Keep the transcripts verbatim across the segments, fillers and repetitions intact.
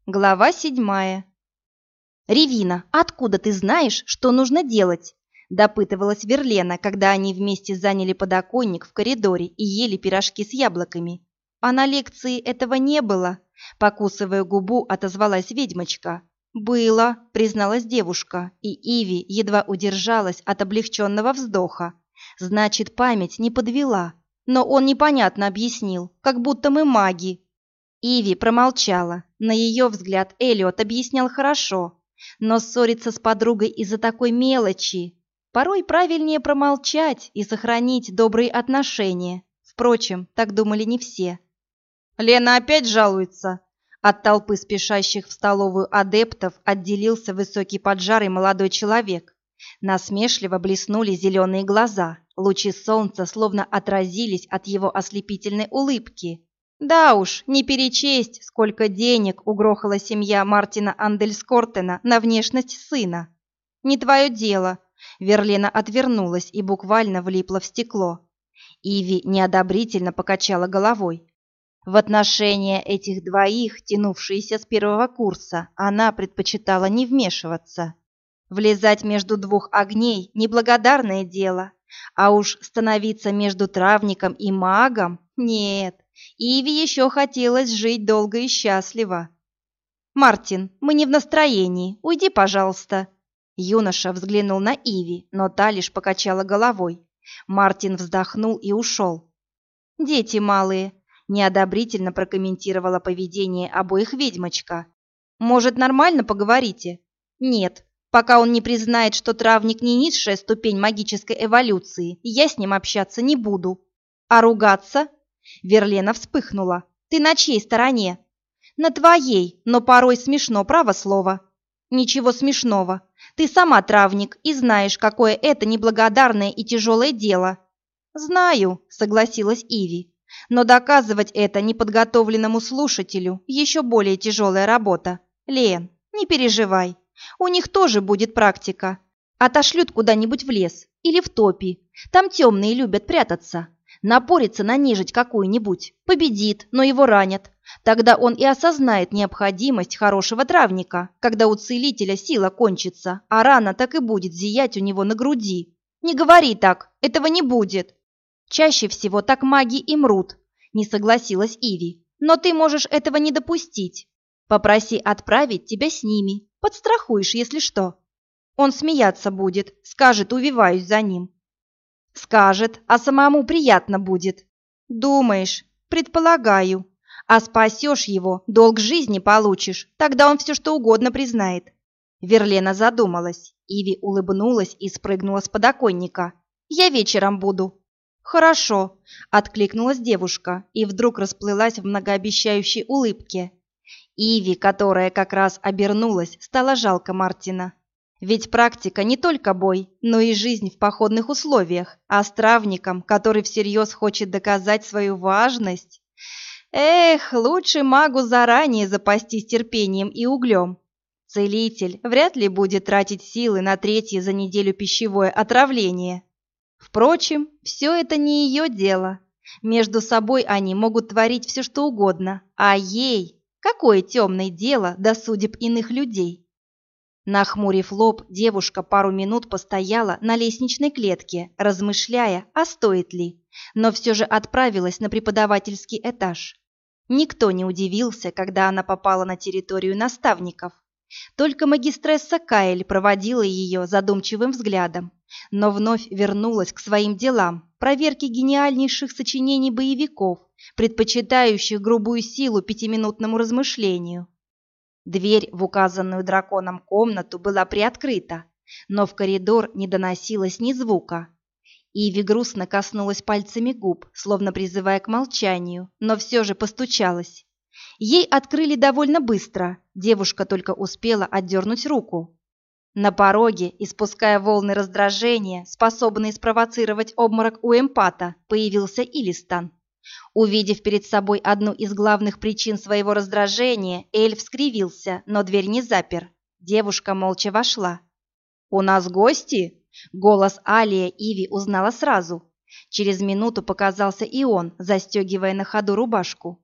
Глава седьмая. «Ревина, откуда ты знаешь, что нужно делать?» – допытывалась Верлена, когда они вместе заняли подоконник в коридоре и ели пирожки с яблоками. «А на лекции этого не было?» – покусывая губу, отозвалась ведьмочка. «Было», – призналась девушка, и Иви едва удержалась от облегченного вздоха. «Значит, память не подвела. Но он непонятно объяснил, как будто мы маги». Иви промолчала. На ее взгляд Эллиот объяснял хорошо, но ссориться с подругой из-за такой мелочи. Порой правильнее промолчать и сохранить добрые отношения. Впрочем, так думали не все. «Лена опять жалуется?» От толпы спешащих в столовую адептов отделился высокий поджарый молодой человек. Насмешливо блеснули зеленые глаза. Лучи солнца словно отразились от его ослепительной улыбки. Да уж, не перечесть, сколько денег угрохала семья Мартина Андельскортена на внешность сына. «Не твое дело», — Верлена отвернулась и буквально влипла в стекло. Иви неодобрительно покачала головой. В отношения этих двоих, тянувшиеся с первого курса, она предпочитала не вмешиваться. Влезать между двух огней – неблагодарное дело, а уж становиться между травником и магом – нет. Иви еще хотелось жить долго и счастливо. «Мартин, мы не в настроении. Уйди, пожалуйста». Юноша взглянул на Иви, но та лишь покачала головой. Мартин вздохнул и ушел. «Дети малые», – неодобрительно прокомментировала поведение обоих ведьмочка. «Может, нормально поговорите?» «Нет, пока он не признает, что травник не низшая ступень магической эволюции, я с ним общаться не буду. А ругаться?» Верлена вспыхнула. «Ты на чьей стороне?» «На твоей, но порой смешно, право слово». «Ничего смешного. Ты сама травник и знаешь, какое это неблагодарное и тяжелое дело». «Знаю», — согласилась Иви. «Но доказывать это неподготовленному слушателю еще более тяжелая работа. Лен, не переживай. У них тоже будет практика. Отошлют куда-нибудь в лес или в топи. Там темные любят прятаться. Напорится на нежить какую-нибудь, победит, но его ранят. Тогда он и осознает необходимость хорошего травника, когда у целителя сила кончится, а рана так и будет зиять у него на груди. Не говори так, этого не будет. Чаще всего так маги и мрут», — не согласилась Иви. «Но ты можешь этого не допустить. Попроси отправить тебя с ними, подстрахуешь, если что. Он смеяться будет, скажет, увиваюсь за ним». «Скажет, а самому приятно будет». «Думаешь?» «Предполагаю. А спасешь его, долг жизни получишь, тогда он все что угодно признает». Верлена задумалась. Иви улыбнулась и спрыгнула с подоконника. «Я вечером буду». «Хорошо», — откликнулась девушка и вдруг расплылась в многообещающей улыбке. Иви, которая как раз обернулась, стало жалко Мартина. Ведь практика не только бой, но и жизнь в походных условиях, а с травником, который всерьез хочет доказать свою важность. Эх, лучше магу заранее запастись терпением и углем. Целитель вряд ли будет тратить силы на третье за неделю пищевое отравление. Впрочем, все это не ее дело. Между собой они могут творить все что угодно, а ей какое темное дело до судеб иных людей? Нахмурив лоб, девушка пару минут постояла на лестничной клетке, размышляя, а стоит ли, но все же отправилась на преподавательский этаж. Никто не удивился, когда она попала на территорию наставников. Только магистресса Каэль проводила ее задумчивым взглядом, но вновь вернулась к своим делам, проверке гениальнейших сочинений боевиков, предпочитающих грубую силу пятиминутному размышлению. Дверь в указанную драконом комнату была приоткрыта, но в коридор не доносилось ни звука. Иви грустно коснулась пальцами губ, словно призывая к молчанию, но все же постучалась. Ей открыли довольно быстро, девушка только успела отдернуть руку. На пороге, испуская волны раздражения, способные спровоцировать обморок у эмпата, появился Илистан. Увидев перед собой одну из главных причин своего раздражения, эльф скривился, но дверь не запер. Девушка молча вошла. «У нас гости?» Голос Алия Иви узнала сразу. Через минуту показался и он, застегивая на ходу рубашку.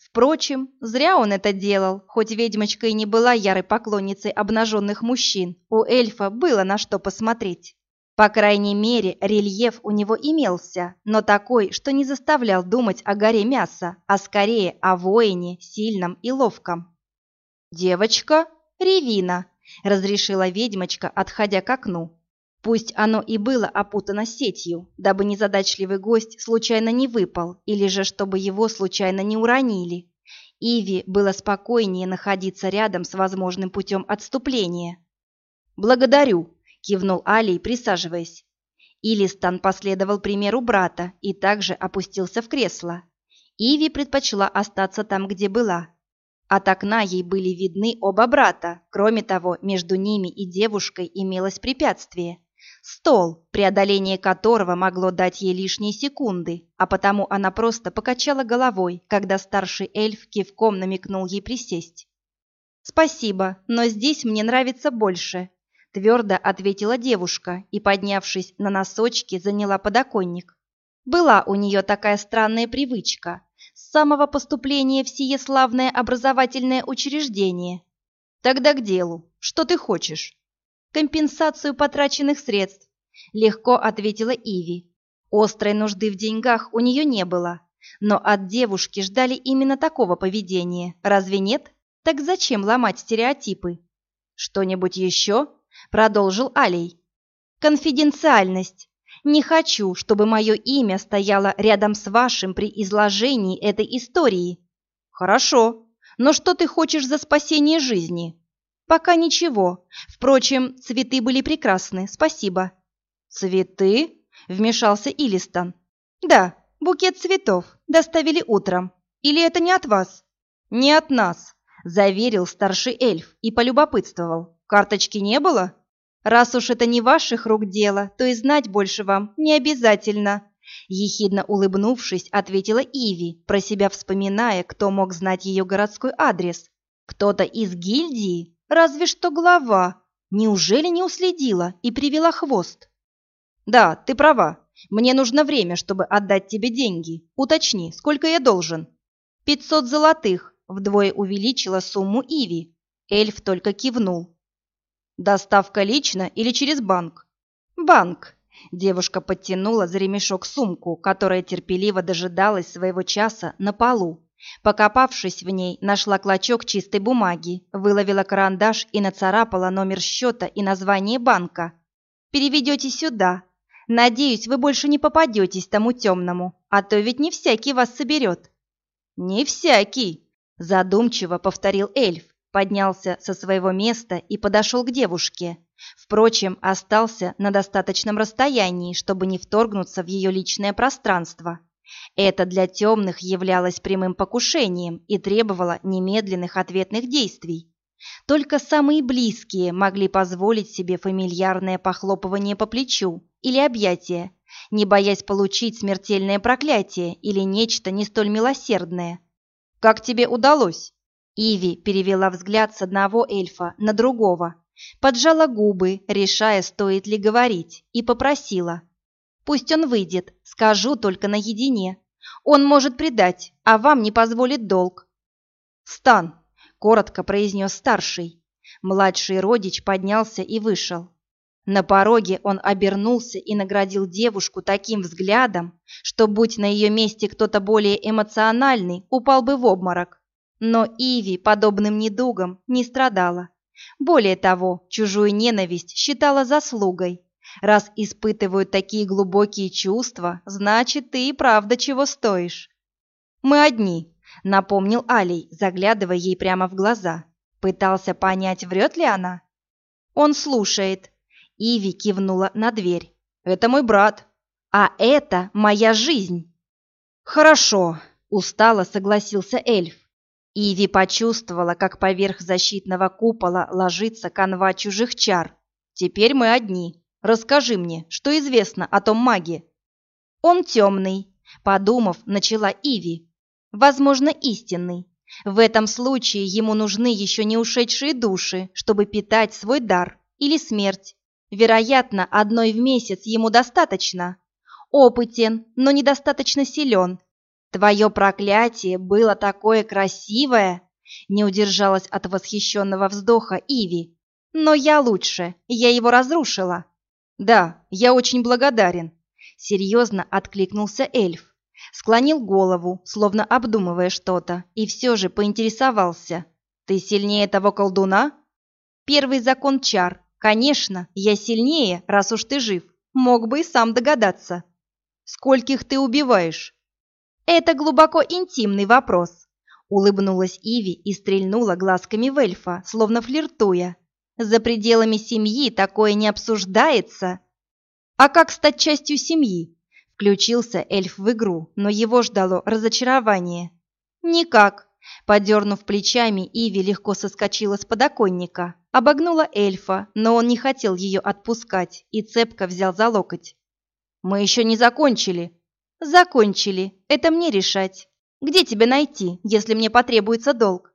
Впрочем, зря он это делал, хоть ведьмочка и не была ярой поклонницей обнаженных мужчин, у эльфа было на что посмотреть. По крайней мере, рельеф у него имелся, но такой, что не заставлял думать о горе мяса, а скорее о воине, сильном и ловком. «Девочка, Ревина», — разрешила ведьмочка, отходя к окну. Пусть оно и было опутано сетью, дабы незадачливый гость случайно не выпал, или же чтобы его случайно не уронили. Иви было спокойнее находиться рядом с возможным путем отступления. «Благодарю», — кивнул Алий, присаживаясь. Илистан последовал примеру брата и также опустился в кресло. Иви предпочла остаться там, где была. От окна ей были видны оба брата. Кроме того, между ними и девушкой имелось препятствие. Стол, преодоление которого могло дать ей лишние секунды, а потому она просто покачала головой, когда старший эльф кивком намекнул ей присесть. «Спасибо, но здесь мне нравится больше», — твердо ответила девушка и, поднявшись на носочки, заняла подоконник. Была у нее такая странная привычка с самого поступления в сие славное образовательное учреждение. «Тогда к делу. Что ты хочешь?» «Компенсацию потраченных средств», — легко ответила Иви. Острой нужды в деньгах у нее не было, но от девушки ждали именно такого поведения, разве нет? Так зачем ломать стереотипы? «Что-нибудь еще?» — продолжил Алей. «Конфиденциальность. Не хочу, чтобы мое имя стояло рядом с вашим при изложении этой истории». «Хорошо, но что ты хочешь за спасение жизни?» «Пока ничего. Впрочем, цветы были прекрасны, спасибо». «Цветы?» — вмешался Илистан. «Да, букет цветов. Доставили утром. Или это не от вас?» «Не от нас», — заверил старший эльф и полюбопытствовал. «Карточки не было?» «Раз уж это не ваших рук дело, то и знать больше вам не обязательно», — ехидно улыбнувшись, ответила Иви, про себя вспоминая, кто мог знать ее городской адрес. «Кто-то из гильдии? Разве что глава. Неужели не уследила и привела хвост?» «Да, ты права. Мне нужно время, чтобы отдать тебе деньги. Уточни, сколько я должен?» «Пятьсот золотых», — вдвое увеличила сумму Иви. Эльф только кивнул. «Доставка лично или через банк?» «Банк». Девушка подтянула за ремешок сумку, которая терпеливо дожидалась своего часа на полу. Покопавшись в ней, нашла клочок чистой бумаги, выловила карандаш и нацарапала номер счета и название банка. «Переведете сюда. Надеюсь, вы больше не попадетесь тому темному, а то ведь не всякий вас соберет». «Не всякий», — задумчиво повторил эльф, поднялся со своего места и подошел к девушке. Впрочем, остался на достаточном расстоянии, чтобы не вторгнуться в ее личное пространство. Это для темных являлось прямым покушением и требовало немедленных ответных действий. Только самые близкие могли позволить себе фамильярное похлопывание по плечу или объятие, не боясь получить смертельное проклятие или нечто не столь милосердное. «Как тебе удалось?» Иви перевела взгляд с одного эльфа на другого, поджала губы, решая, стоит ли говорить, и попросила. «Пусть он выйдет, скажу только наедине. Он может предать, а вам не позволит долг». «Стан», — коротко произнес старший. Младший родич поднялся и вышел. На пороге он обернулся и наградил девушку таким взглядом, что, будь на ее месте кто-то более эмоциональный, упал бы в обморок. Но Иви подобным недугом не страдала. Более того, чужую ненависть считала заслугой. Раз испытывают такие глубокие чувства, значит, ты и правда чего стоишь. «Мы одни», — напомнил Алий, заглядывая ей прямо в глаза. Пытался понять, врет ли она. «Он слушает». Иви кивнула на дверь. «Это мой брат». «А это моя жизнь». «Хорошо», — устало согласился эльф. Иви почувствовала, как поверх защитного купола ложится канва чужих чар. «Теперь мы одни. Расскажи мне, что известно о том маге?» «Он темный», — подумав, начала Иви. «Возможно, истинный. В этом случае ему нужны еще не ушедшие души, чтобы питать свой дар, или смерть. Вероятно, одной в месяц ему достаточно. Опытен, но недостаточно силен. Твое проклятие было такое красивое, не удержалась от восхищенного вздоха Иви. Но я лучше, я его разрушила. Да, я очень благодарен, серьезно откликнулся эльф. Склонил голову, словно обдумывая что-то, и все же поинтересовался. Ты сильнее того колдуна? Первый закон чар. Конечно, я сильнее, раз уж ты жив. Мог бы и сам догадаться. Скольких ты убиваешь? Это глубоко интимный вопрос. Улыбнулась Иви и стрельнула глазками в эльфа, словно флиртуя. За пределами семьи такое не обсуждается. А как стать частью семьи? Включился эльф в игру, но его ждало разочарование. Никак. Подернув плечами, Иви легко соскочила с подоконника, обогнула эльфа, но он не хотел ее отпускать и цепко взял за локоть. «Мы еще не закончили». «Закончили. Это мне решать. Где тебя найти, если мне потребуется долг?»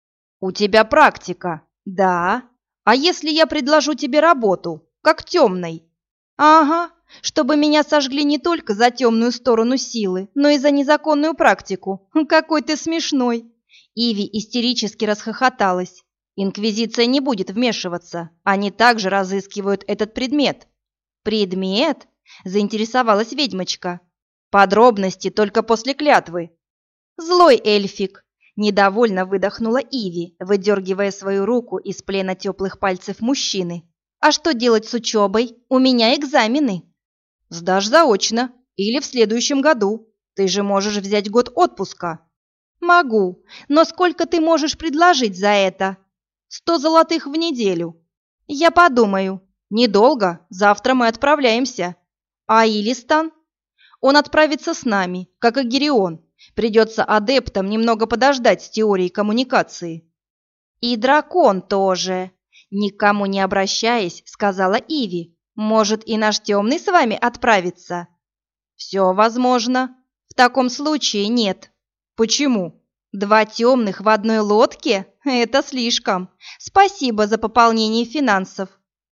«У тебя практика». «Да. А если я предложу тебе работу, как темной?» «Ага. Чтобы меня сожгли не только за темную сторону силы, но и за незаконную практику. Какой ты смешной!» Иви истерически расхохоталась. «Инквизиция не будет вмешиваться. Они также разыскивают этот предмет». «Предмет?» – заинтересовалась ведьмочка. «Подробности только после клятвы». «Злой эльфик!» – недовольно выдохнула Иви, выдергивая свою руку из плена теплых пальцев мужчины. «А что делать с учебой? У меня экзамены». «Сдашь заочно или в следующем году. Ты же можешь взять год отпуска». «Могу, но сколько ты можешь предложить за это?» «Сто золотых в неделю». «Я подумаю». «Недолго, завтра мы отправляемся». «А Илистан?» «Он отправится с нами, как и Гирион. Придется адептам немного подождать с теорией коммуникации». «И дракон тоже», — никому не обращаясь, сказала Иви. «Может, и наш темный с вами отправится?» «Все возможно. В таком случае нет». «Почему?» «Два темных в одной лодке? Это слишком. Спасибо за пополнение финансов».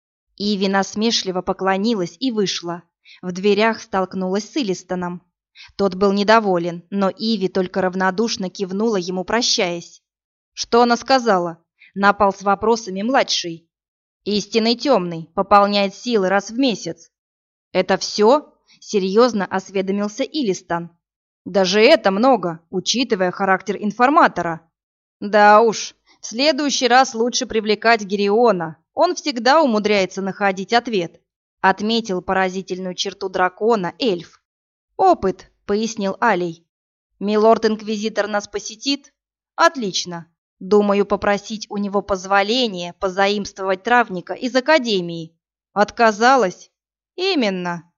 Иви насмешливо поклонилась и вышла. В дверях столкнулась с Илистоном. Тот был недоволен, но Иви только равнодушно кивнула ему, прощаясь. «Что она сказала?» — напал с вопросами младший. «Истинный темный, пополняет силы раз в месяц». «Это все?» — серьезно осведомился Илистон. «Даже это много, учитывая характер информатора». «Да уж, в следующий раз лучше привлекать Гириона. Он всегда умудряется находить ответ», — отметил поразительную черту дракона эльф. «Опыт», — пояснил Алей. «Милорд-инквизитор нас посетит? Отлично. Думаю попросить у него позволения позаимствовать травника из академии». «Отказалась?» «Именно.